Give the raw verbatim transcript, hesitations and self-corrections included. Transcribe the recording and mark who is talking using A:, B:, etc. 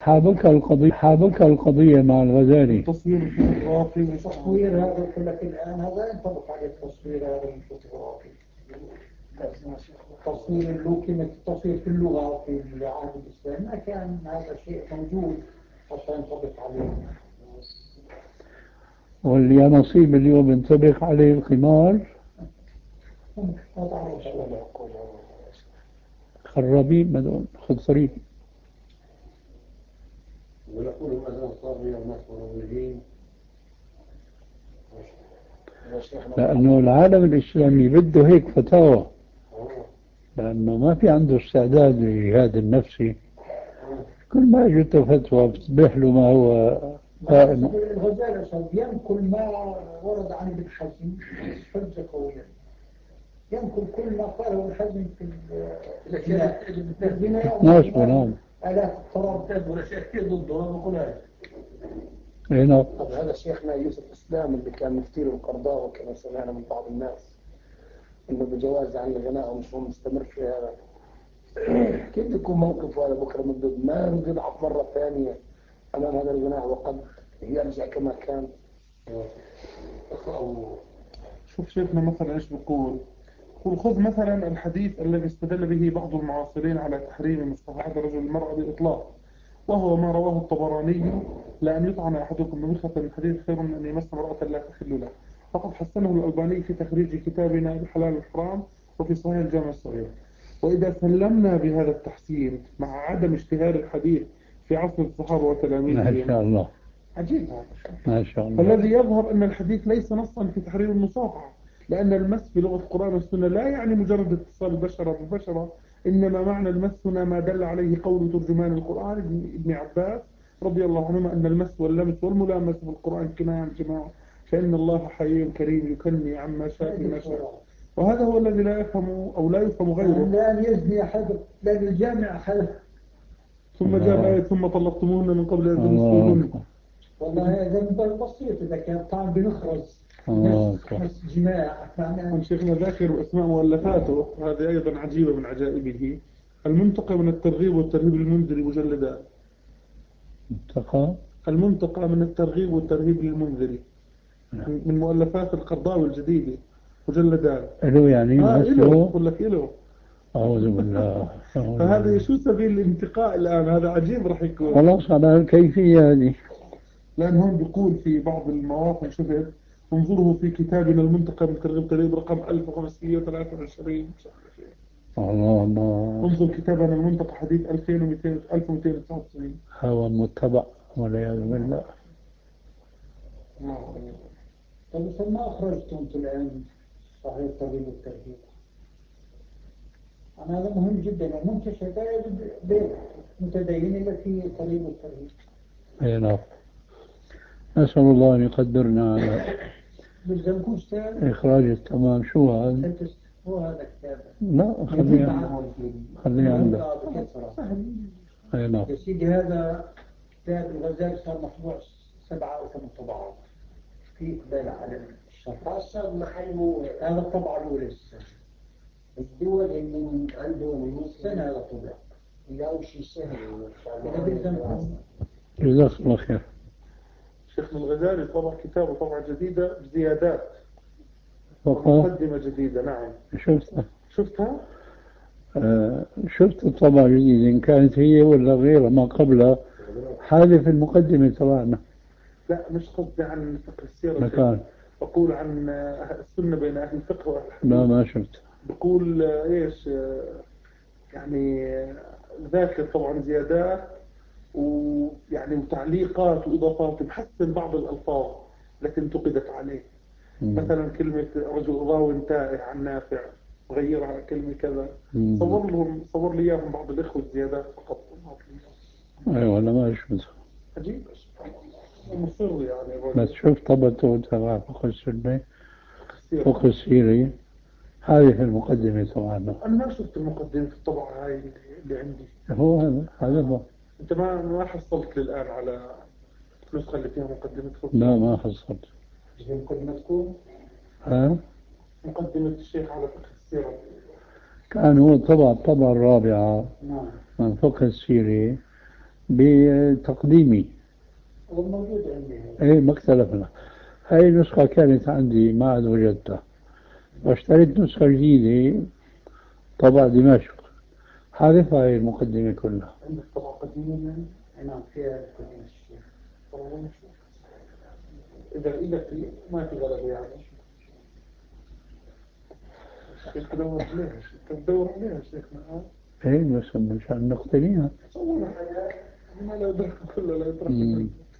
A: حابك القضية حابك القضية مع الغزالي.
B: التصوير الفوتوغرافي
C: التصوير هذا يقول لك الآن هذا ينطبق عليه التصوير هذا الفوتوغرافي. التصوير اللغة كلمة التصوير في اللغة في العهد الإسلامي ما كان هذا شيء موجود حتى ينطبق عليه.
A: واللي نصيب اليوم ينطبق عليه القمار خرابين بدون خسرين.
D: ويقول مثلا صار لي ناس مروجين.
A: لأنه العالم الإسلامي بده هيك فتاوى، لأنه ما في عنده استعداد لهذا النفسي. كل ما اجته فتوى بتصبح له ما هو قائم.
C: الغزالي ينقل ما ورد عن ابن حزم حجة قوية، ينقل كل ما قاله ابن حزم في البناء.
A: نعم.
C: آلاف الطراب
D: ولا شيء كثير ضده ما بقولهاش.
A: اي نعم.
D: طب هذا شيخنا يوسف الإسلام اللي كان مفتي القرضاوي كما سمعنا من بعض الناس إنه بجواز عن الغناء ومش هو مستمر في هذا. كيف يكون موقفه هذا بكرة مردود؟ ما يضعف مرة ثانية أمام هذا الغناء وقد يرجع كما كان.
B: شوف شيخنا مثلا إيش بيقول؟ يقول خذ مثلا الحديث الذي استدل به بعض المعاصرين على تحريم مصافحة رجل المرأة بإطلاق، وهو ما رواه الطبراني: لأن يطعن أحدكم بمخة الحديث خير من أن يمس امرأة لا تحل له. فقد حسنه الألباني في تخريج كتابنا الحلال والحرام وفي صحيح الجامع الصغير. وإذا سلمنا بهذا التحسين مع عدم اشتهار الحديث في عصر الصحابة وتلاميذهم،
A: ما شاء الله
B: عجيب
A: ما شاء الله.
B: فالذي يظهر أن الحديث ليس نصا في تحريم المصافحة، لأن المس في لغة القرآن والسنة لا يعني مجرد اتصال البشرة بالبشرة، إنما معنى المس هنا ما دل عليه قول ترجمان القرآن ابن عباس رضي الله عنهما أن المس واللمس والملامس في القرآن كناية عن جماعة، فإن الله حي كريم يكني عما شاء ما شاء. وهذا هو الذي لا يفهم أو لا يفهم غيره.
C: لأن يزني أحد لأن الجامع أحد
B: ثم جاء آية ثم طلقتموهن من قبل أن تمسوهن.
C: والله هذا بسيط إذا كان طعم بنخرز نفس جماع.
B: شيخنا ذاكر أسماء مؤلفاته، وهذه أيضا عجيبة من عجائبه: المنتقى من الترغيب والترهيب المنذري مجلدان.
A: منتقى
B: المنتقى من الترغيب والترهيب المنذري من مؤلفات القرضاوي الجديدة مجلدان.
A: له يعني
B: آه إله أقول لك إله.
A: أعوذ بالله.
B: فهذا شو سبيل الانتقاء الآن؟ هذا عجيب رح يكون.
A: خلاص على الكيفية هذه.
B: لأن هون بيقول في بعض المواقع شفت: انظروا في كتابنا المنتقى من ترغيب ترهيب رقم ألف وخمسمئة وثلاثة وعشرين.
A: الله الله.
B: انظر كتابنا المنتقى حديث ألفين ومئتين ألف ومئتين وتسعة وتسعين.
A: هو متبع والعياذ بالله.
C: طيب ما أخرجتم أنتم الآن صحيح الترغيب والترهيب؟ أنا هذا مهم جدا ومنتشر لا يوجد بين متدين إلا في الترغيب والترهيب.
A: أي نعم. نسأل الله أن يقدرنا على إخراج التمام. شو هذا؟
C: هو هذا كتاب.
A: لا خليه خليه عندك. أي نعم.
C: يا سيدي هذا كتاب الغزالي صار مطبوع سبعة أو ثمان طبعات في إقبال على الشرق.
D: صار محله
C: هذا الطبعة الأولى السنة.
D: الدول اللي عندهم
C: السنة هذا طبع.
D: يلاقوا شيء سهل إن شاء الله.
C: إذا بيلزمكم.
A: جزاك الله خير.
B: شيخنا الغزالي طبع كتابه طبعة جديدة بزيادات.
A: فقط.
B: مقدمة جديدة. نعم.
A: شفتها.
B: شفتها؟
A: آه شفت الطبعة الجديدة إن كانت هي ولا غيرها ما قبلها. حادث المقدمة تبعنا.
B: لا مش قصدي عن فقه السيرة.
A: مكان.
B: بقول عن السنة بين أهل الفقه وأهل الحديث.
A: لا ما شفت.
B: بقول إيش يعني ذاكر طبعا زيادات ويعني وتعليقات وإضافات بحسن بعض الألفاظ التي انتقدت عليه. مم. مثلا كلمة رجل راو تائه عن نافع غيرها كلمة كذا. مم. صور لهم صور لي إياهم بعض الإخوة الزيادات فقط.
A: أيوة أنا ما شفت.
B: عجيب مصر يعني.
A: بس شوف طبعته تبع فقه السنة فقه السيري هذه في المقدمة طبعا.
B: أنا ما شفت المقدمة في الطبعة هاي اللي عندي.
A: هو هذا هذا هو.
B: أنت ما ما حصلت للآن على النسخة اللي فيها مقدمة فقه؟
A: لا ما حصلت.
C: إيش مقدمتكم؟
A: ها؟
B: مقدمة الشيخ على فقه السيرة.
A: كان هو طبع الطبعة الرابعة.
C: نعم.
A: من فقه السيري بتقديمي.
C: هو موجود عندي.
A: ايه ما اختلفنا. هاي النسخة كانت عندي ما عاد وجدتها، واشتريت نسخة جديدة طبع دمشق، حذفها هاي المقدمة كلها.
C: عندك طبعا قديم يعني؟ نعم فيها قديم الشيخ. طبعا إذا إذا في ما في غلبة يعني.
B: الشيخ دور عليها، الشيخ تدور عليها شيخنا.
A: ايه بس مشان نقتنيها.
B: صورها ما لا يدرك كله لا يدرك.